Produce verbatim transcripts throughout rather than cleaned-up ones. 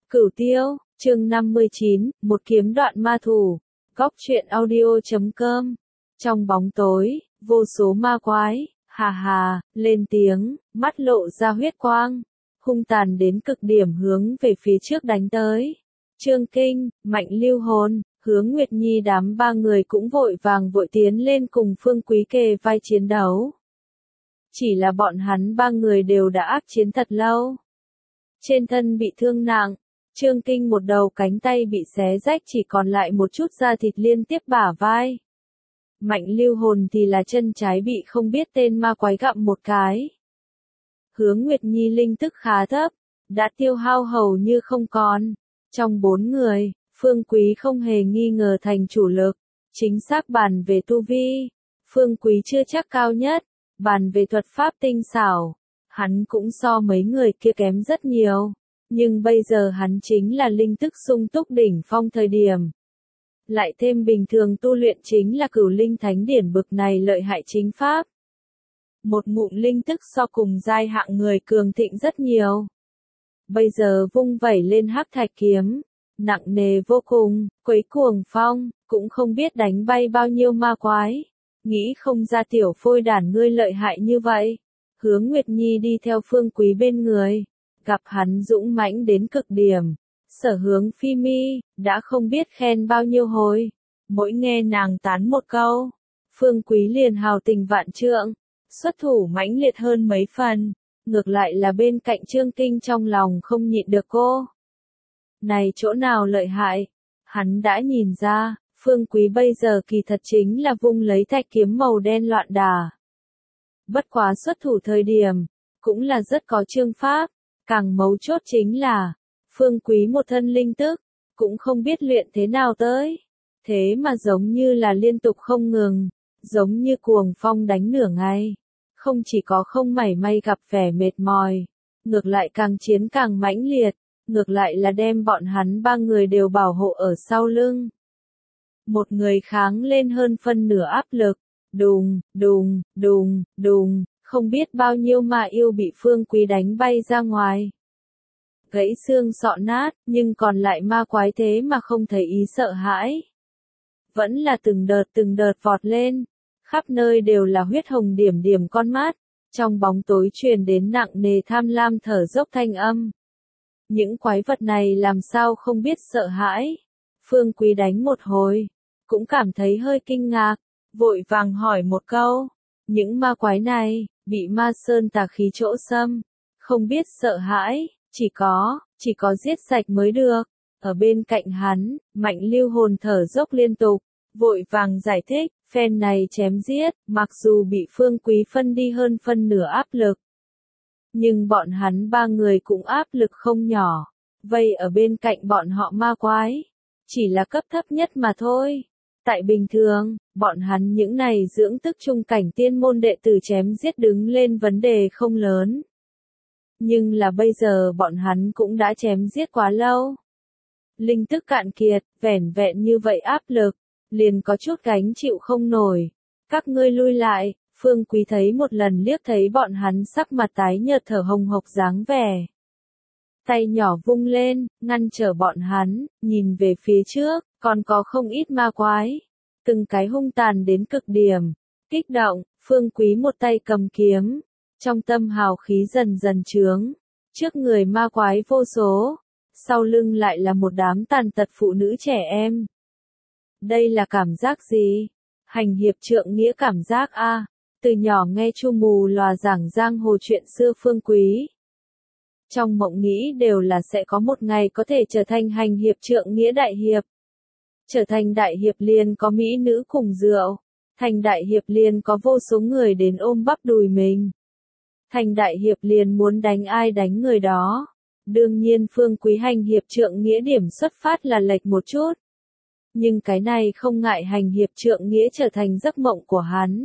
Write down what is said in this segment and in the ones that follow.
Cửu Tiêu, chương năm mươi chín, một kiếm đoạn ma thủ. Góc truyện audio chấm com. Trong bóng tối, vô số ma quái, hà hà, lên tiếng, mắt lộ ra huyết quang, hung tàn đến cực điểm hướng về phía trước đánh tới. Trương Kinh, Mạnh Lưu Hồn, Hứa Nguyệt Nhi đám ba người cũng vội vàng vội tiến lên cùng Phương Quý kề vai chiến đấu. Chỉ là bọn hắn ba người đều đã ác chiến thật lâu. Trên thân bị thương nặng, Trương Kinh một đầu cánh tay bị xé rách chỉ còn lại một chút da thịt liên tiếp bả vai. Mạnh Lưu Hồn thì là chân trái bị không biết tên ma quái gặm một cái. Hứa Nguyệt Nhi linh tức khá thấp, đã tiêu hao hầu như không còn. Trong bốn người, Phương Quý không hề nghi ngờ thành chủ lực. Chính xác bàn về tu vi, Phương Quý chưa chắc cao nhất, bàn về thuật pháp tinh xảo, hắn cũng so mấy người kia kém rất nhiều. Nhưng bây giờ hắn chính là linh tức sung túc đỉnh phong thời điểm. Lại thêm bình thường tu luyện chính là cửu linh thánh điển bực này lợi hại chính pháp. Một ngụm linh tức so cùng giai hạng người cường thịnh rất nhiều. Bây giờ vung vẩy lên hắc thạch kiếm, nặng nề vô cùng, quấy cuồng phong, cũng không biết đánh bay bao nhiêu ma quái. Nghĩ không ra tiểu phôi đản ngươi lợi hại như vậy. Hứa Nguyệt Nhi đi theo Phương Quý bên người, gặp hắn dũng mãnh đến cực điểm. Sở Hướng Phi Mi đã không biết khen bao nhiêu hồi, mỗi nghe nàng tán một câu, Phương Quý liền hào tình vạn trượng, xuất thủ mãnh liệt hơn mấy phần. Ngược lại là bên cạnh Trương Kinh trong lòng không nhịn được cô. Này chỗ nào lợi hại? Hắn đã nhìn ra, Phương Quý bây giờ kỳ thật chính là vung lấy thạch kiếm màu đen loạn đà. Bất quá xuất thủ thời điểm, cũng là rất có chương pháp, càng mấu chốt chính là, Phương Quý một thân linh tức, cũng không biết luyện thế nào tới. Thế mà giống như là liên tục không ngừng, giống như cuồng phong đánh nửa ngày. Không chỉ có không mảy may gặp vẻ mệt mỏi, ngược lại càng chiến càng mãnh liệt, ngược lại là đem bọn hắn ba người đều bảo hộ ở sau lưng. Một người kháng lên hơn phân nửa áp lực, đùng, đùng, đùng, đùng, không biết bao nhiêu ma yêu bị Phương Quý đánh bay ra ngoài. Gãy xương sọ nát, nhưng còn lại ma quái thế mà không thấy ý sợ hãi. Vẫn là từng đợt từng đợt vọt lên, khắp nơi đều là huyết hồng điểm điểm con mắt, trong bóng tối truyền đến nặng nề tham lam thở dốc thanh âm. Những quái vật này làm sao không biết sợ hãi. Phương Quý đánh một hồi, cũng cảm thấy hơi kinh ngạc, vội vàng hỏi một câu. Những ma quái này, bị ma sơn tà khí chỗ xâm, không biết sợ hãi, chỉ có, chỉ có giết sạch mới được. Ở bên cạnh hắn, Mạnh Lưu Hồn thở dốc liên tục, vội vàng giải thích, phen này chém giết, mặc dù bị Phương Quý phân đi hơn phân nửa áp lực. Nhưng bọn hắn ba người cũng áp lực không nhỏ, vây ở bên cạnh bọn họ ma quái, chỉ là cấp thấp nhất mà thôi. Tại bình thường, bọn hắn những này dưỡng tức trung cảnh tiên môn đệ tử chém giết đứng lên vấn đề không lớn. Nhưng là bây giờ bọn hắn cũng đã chém giết quá lâu. Linh tức cạn kiệt, vẻn vẹn như vậy áp lực, liền có chút gánh chịu không nổi. Các ngươi lui lại, Phương Quý thấy một lần liếc thấy bọn hắn sắc mặt tái nhợt thở hồng hộc dáng vẻ. Tay nhỏ vung lên, ngăn trở bọn hắn, nhìn về phía trước, còn có không ít ma quái. Từng cái hung tàn đến cực điểm. Kích động, Phương Quý một tay cầm kiếm. Trong tâm hào khí dần dần trướng. Trước người ma quái vô số. Sau lưng lại là một đám tàn tật phụ nữ trẻ em. Đây là cảm giác gì? Hành hiệp trượng nghĩa cảm giác a. À. Từ nhỏ nghe Chu Mù Lòa giảng giang hồ chuyện xưa Phương Quý. Trong mộng nghĩ đều là sẽ có một ngày có thể trở thành hành hiệp trượng nghĩa đại hiệp. Trở thành đại hiệp liền có mỹ nữ cùng rượu. Thành đại hiệp liền có vô số người đến ôm bắp đùi mình. Thành đại hiệp liền muốn đánh ai đánh người đó. Đương nhiên Phương Quý hành hiệp trượng nghĩa điểm xuất phát là lệch một chút. Nhưng cái này không ngại hành hiệp trượng nghĩa trở thành giấc mộng của hắn.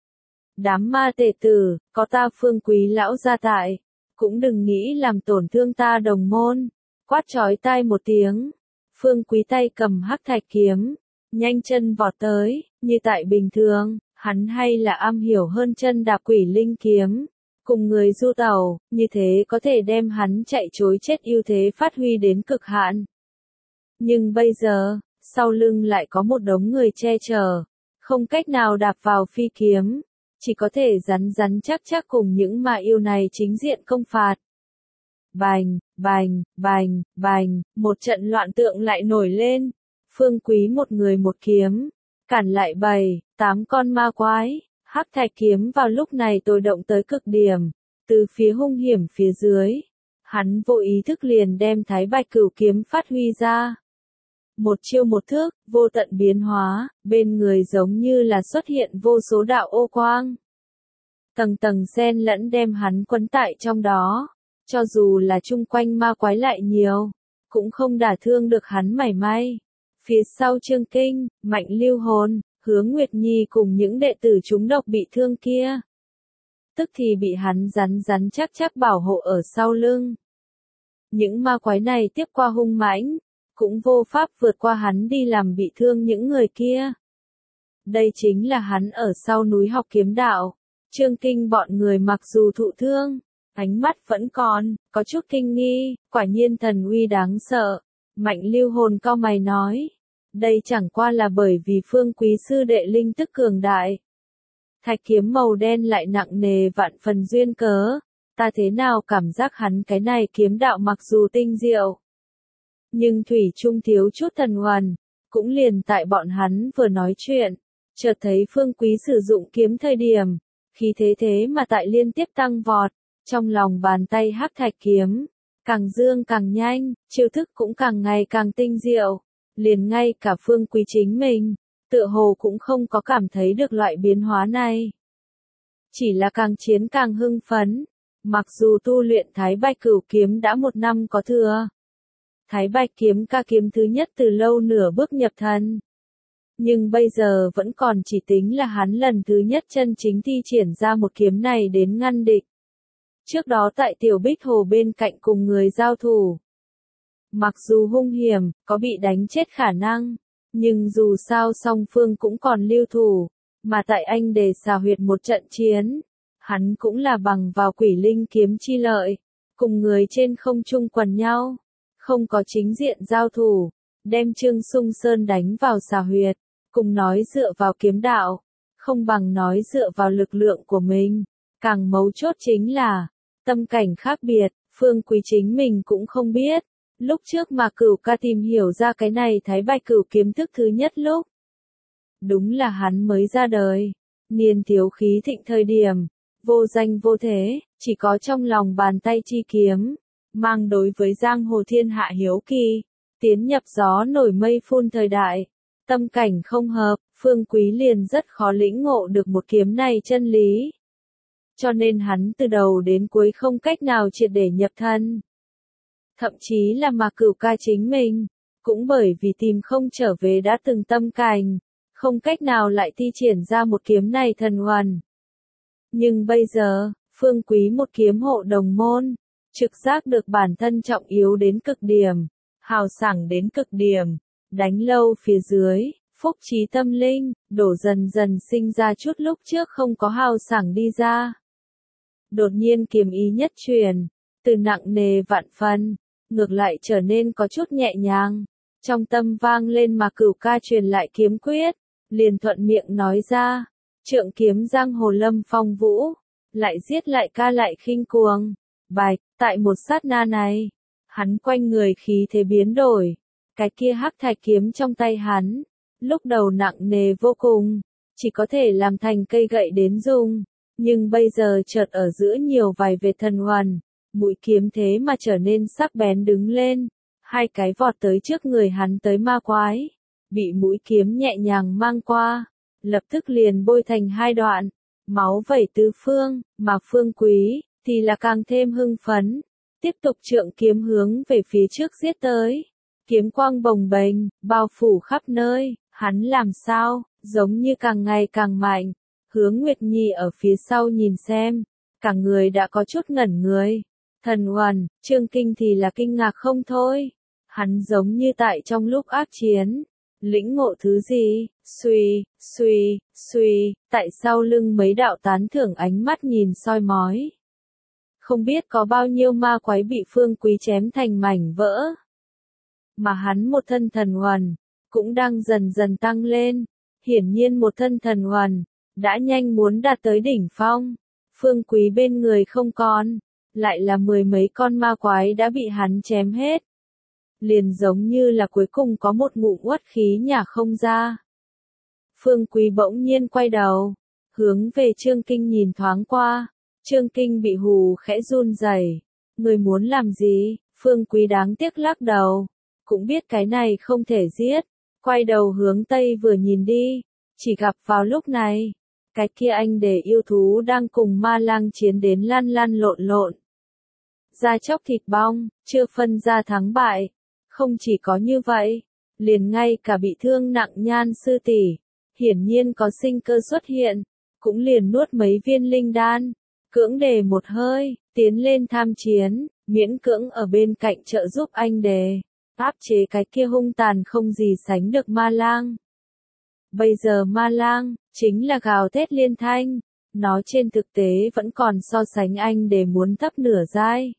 Đám ma tề tử, có ta Phương Quý lão gia tại, cũng đừng nghĩ làm tổn thương ta đồng môn. Quát chói tai một tiếng, Phương Quý tay cầm hắc thạch kiếm, nhanh chân vọt tới, như tại bình thường, hắn hay là am hiểu hơn chân đạp quỷ linh kiếm, cùng người du tàu, như thế có thể đem hắn chạy trối chết ưu thế phát huy đến cực hạn. Nhưng bây giờ, sau lưng lại có một đống người che chở, không cách nào đạp vào phi kiếm, chỉ có thể rắn rắn chắc chắc cùng những mà yêu này chính diện công phạt. Bành, bành, bành, bành, một trận loạn tượng lại nổi lên. Phương Quý một người một kiếm, cản lại bảy, tám con ma quái. Hắc thạch kiếm vào lúc này tôi động tới cực điểm, từ phía hung hiểm phía dưới. Hắn vô ý thức liền đem Thái Bạch Cửu kiếm phát huy ra. Một chiêu một thước, vô tận biến hóa, bên người giống như là xuất hiện vô số đạo ô quang. Tầng tầng xen lẫn đem hắn quấn tại trong đó. Cho dù là chung quanh ma quái lại nhiều, cũng không đả thương được hắn mảy may. Phía sau Trương Kinh, Mạnh Lưu Hồn, Hứa Nguyệt Nhi cùng những đệ tử chúng độc bị thương kia, tức thì bị hắn rắn rắn chắc chắc bảo hộ ở sau lưng. Những ma quái này tiếp qua hung mãnh, cũng vô pháp vượt qua hắn đi làm bị thương những người kia. Đây chính là hắn ở sau núi học kiếm đạo. Trương Kinh bọn người mặc dù thụ thương, ánh mắt vẫn còn, có chút kinh nghi, quả nhiên thần uy đáng sợ. Mạnh Lưu Hồn cau mày nói, đây chẳng qua là bởi vì Phương Quý sư đệ linh tức cường đại. Thạch kiếm màu đen lại nặng nề vạn phần duyên cớ, ta thế nào cảm giác hắn cái này kiếm đạo mặc dù tinh diệu, nhưng thủy chung thiếu chút thần hoàn. Cũng liền tại bọn hắn vừa nói chuyện, chợt thấy Phương Quý sử dụng kiếm thời điểm, khí thế thế mà tại liên tiếp tăng vọt, trong lòng bàn tay hắc thạch kiếm, càng dương càng nhanh, chiêu thức cũng càng ngày càng tinh diệu, liền ngay cả Phương Quý chính mình, tựa hồ cũng không có cảm thấy được loại biến hóa này. Chỉ là càng chiến càng hưng phấn, mặc dù tu luyện Thái Bạch Cửu kiếm đã một năm có thừa. Thái Bạch kiếm ca kiếm thứ nhất từ lâu nửa bước nhập thần. Nhưng bây giờ vẫn còn chỉ tính là hắn lần thứ nhất chân chính thi triển ra một kiếm này đến ngăn địch. Trước đó tại Tiểu Bích Hồ bên cạnh cùng người giao thủ. Mặc dù hung hiểm, có bị đánh chết khả năng, nhưng dù sao song phương cũng còn lưu thủ, mà tại Anh Đề Xà Huyệt một trận chiến, hắn cũng là bằng vào quỷ linh kiếm chi lợi, cùng người trên không trung quần nhau, không có chính diện giao thủ, đem Trương Sung Sơn đánh vào xà huyệt, cùng nói dựa vào kiếm đạo, không bằng nói dựa vào lực lượng của mình, càng mấu chốt chính là, tâm cảnh khác biệt, Phương Quý chính mình cũng không biết. Lúc trước mà Cửu ca tìm hiểu ra cái này Thái Bạch Cửu kiếm thức thứ nhất lúc. Đúng là hắn mới ra đời, niên thiếu khí thịnh thời điểm, vô danh vô thế, chỉ có trong lòng bàn tay chi kiếm, mang đối với giang hồ thiên hạ hiếu kỳ, tiến nhập gió nổi mây phun thời đại, tâm cảnh không hợp, Phương Quý liền rất khó lĩnh ngộ được một kiếm này chân lý. Cho nên hắn từ đầu đến cuối không cách nào triệt để nhập thân. Thậm chí là mà Cửu ca chính mình, cũng bởi vì tìm không trở về đã từng tâm cảnh, không cách nào lại thi triển ra một kiếm này thần hoàn. Nhưng bây giờ, Phương Quý một kiếm hộ đồng môn, trực giác được bản thân trọng yếu đến cực điểm, hào sảng đến cực điểm, đánh lâu phía dưới, phúc trí tâm linh, đổ dần dần sinh ra chút lúc trước không có hào sảng đi ra. Đột nhiên kiếm ý nhất truyền, từ nặng nề vạn phần, ngược lại trở nên có chút nhẹ nhàng, trong tâm vang lên mà Cửu ca truyền lại kiếm quyết, liền thuận miệng nói ra, trượng kiếm giang hồ lâm phong vũ, lại giết lại ca lại khinh cuồng, bạch, tại một sát na này, hắn quanh người khí thế biến đổi, cái kia hắc thạch kiếm trong tay hắn, lúc đầu nặng nề vô cùng, chỉ có thể làm thành cây gậy đến dùng, nhưng bây giờ chợt ở giữa nhiều vài vệt thần hoàn. Mũi kiếm thế mà trở nên sắc bén đứng lên, hai cái vọt tới trước người hắn tới ma quái, bị mũi kiếm nhẹ nhàng mang qua, lập tức liền bôi thành hai đoạn, máu vẩy tứ phương, mà Phương Quý thì là càng thêm hưng phấn, tiếp tục trượng kiếm hướng về phía trước giết tới, kiếm quang bồng bềnh, bao phủ khắp nơi, hắn làm sao, giống như càng ngày càng mạnh. Hứa Nguyệt Nhi ở phía sau nhìn xem, cả người đã có chút ngẩn người. Thần hoàn, Trương Kinh thì là kinh ngạc không thôi. Hắn giống như tại trong lúc ác chiến, lĩnh ngộ thứ gì, suy, suy, suy, tại sau lưng mấy đạo tán thưởng ánh mắt nhìn soi mói. không biết có bao nhiêu ma quái bị Phương Quý chém thành mảnh vỡ. Mà hắn một thân thần huần, cũng đang dần dần tăng lên, hiển nhiên một thân thần huần, đã nhanh muốn đạt tới đỉnh phong. Phương Quý bên người không còn, lại là mười mấy con ma quái đã bị hắn chém hết. Liền giống như là cuối cùng có một ngụm uất khí nhả không ra. Phương Quý bỗng nhiên quay đầu, hướng về Trương Kinh nhìn thoáng qua. Trương Kinh bị hù khẽ run rẩy. Người muốn làm gì? Phương Quý đáng tiếc lắc đầu. Cũng biết cái này không thể giết. Quay đầu hướng Tây vừa nhìn đi. Chỉ gặp vào lúc này, cái kia anh để yêu thú đang cùng ma lang chiến đến lăn lăn lộn lộn. Da chóc thịt bong, chưa phân ra thắng bại. Không chỉ có như vậy, liền ngay cả bị thương nặng Nhan sư tỷ, hiển nhiên có sinh cơ xuất hiện, cũng liền nuốt mấy viên linh đan, cưỡng đề một hơi, tiến lên tham chiến, miễn cưỡng ở bên cạnh trợ giúp anh đề, áp chế cái kia hung tàn không gì sánh được ma lang. Bây giờ ma lang, chính là gào thét liên thanh, nó trên thực tế vẫn còn so sánh anh để muốn thấp nửa giai.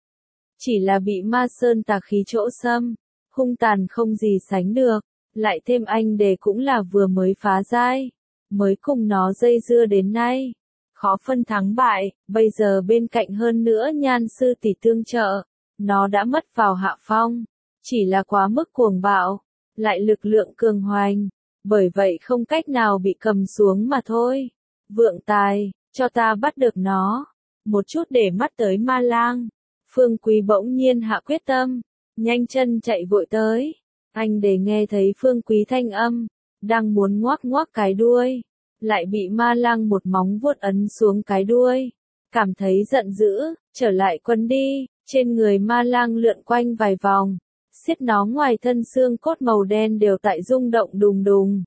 Chỉ là bị ma sơn tà khí chỗ xâm, hung tàn không gì sánh được, lại thêm anh đề cũng là vừa mới phá giai, mới cùng nó dây dưa đến nay. Khó phân thắng bại, bây giờ bên cạnh hơn nữa Nhan sư tỷ tương trợ, nó đã mất vào hạ phong, chỉ là quá mức cuồng bạo, lại lực lượng cường hoành, bởi vậy không cách nào bị cầm xuống mà thôi. Vượng tài, cho ta bắt được nó, một chút để mắt tới ma lang. Phương Quý bỗng nhiên hạ quyết tâm, nhanh chân chạy vội tới. Anh để nghe thấy Phương Quý thanh âm, đang muốn ngoác ngoác cái đuôi, lại bị ma lang một móng vuốt ấn xuống cái đuôi. Cảm thấy giận dữ, trở lại quấn đi, trên người ma lang lượn quanh vài vòng, xiết nó ngoài thân xương cốt màu đen đều tại rung động đùng đùng.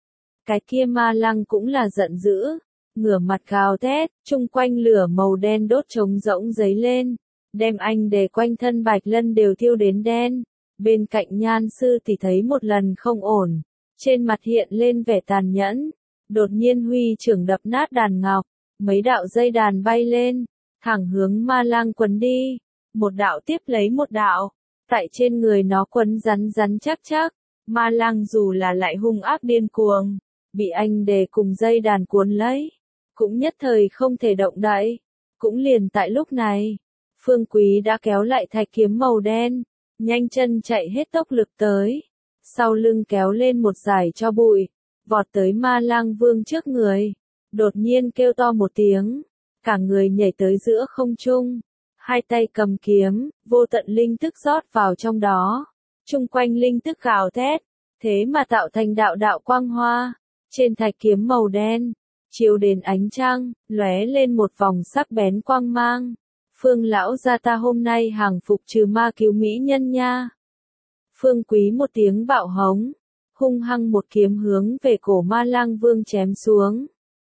Cái kia ma lang cũng là giận dữ, ngửa mặt gào thét, chung quanh lửa màu đen đốt trống rỗng giấy lên, đem anh để quanh thân Bạch Lân đều thiêu đến đen. Bên cạnh Nhan sư thì thấy một lần không ổn, trên mặt hiện lên vẻ tàn nhẫn, đột nhiên huy trưởng đập nát đàn ngọc, mấy đạo dây đàn bay lên, thẳng hướng ma lang quấn đi, một đạo tiếp lấy một đạo, tại trên người nó quấn rắn rắn chắc chắc, ma lang dù là lại hung ác điên cuồng, bị anh đề cùng dây đàn cuốn lấy, cũng nhất thời không thể động đậy. Cũng liền tại lúc này, Phương Quý đã kéo lại thạch kiếm màu đen, nhanh chân chạy hết tốc lực tới, sau lưng kéo lên một dải cho bụi, vọt tới ma lang vương trước người, đột nhiên kêu to một tiếng, cả người nhảy tới giữa không trung, hai tay cầm kiếm, vô tận linh tức rót vào trong đó, chung quanh linh tức gào thét, thế mà tạo thành đạo đạo quang hoa, trên thạch kiếm màu đen, chiếu đến ánh trăng, lóe lên một vòng sắc bén quang mang. Phương lão gia ta hôm nay hàng phục trừ ma cứu mỹ nhân nha. Phương Quý một tiếng bạo hống, hung hăng một kiếm hướng về cổ ma lang vương chém xuống.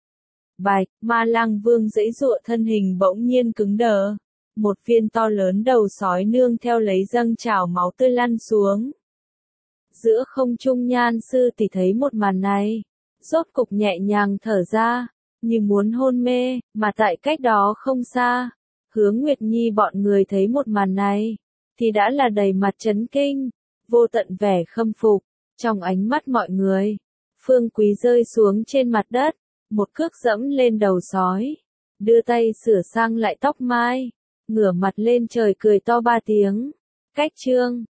Bạch, ma lang vương giãy giụa thân hình bỗng nhiên cứng đờ, một viên to lớn đầu sói nương theo lấy dâng trào máu tươi lăn xuống. Giữa không trung Nhan sư tỷ thấy một màn này, rốt cục nhẹ nhàng thở ra, như muốn hôn mê, mà tại cách đó không xa. Hướng Nguyệt Nhi bọn người thấy một màn này, thì đã là đầy mặt chấn kinh, vô tận vẻ khâm phục, trong ánh mắt mọi người. Phương Quý rơi xuống trên mặt đất, một cước dẫm lên đầu sói, đưa tay sửa sang lại tóc mai, ngửa mặt lên trời cười to ba tiếng. Cách chương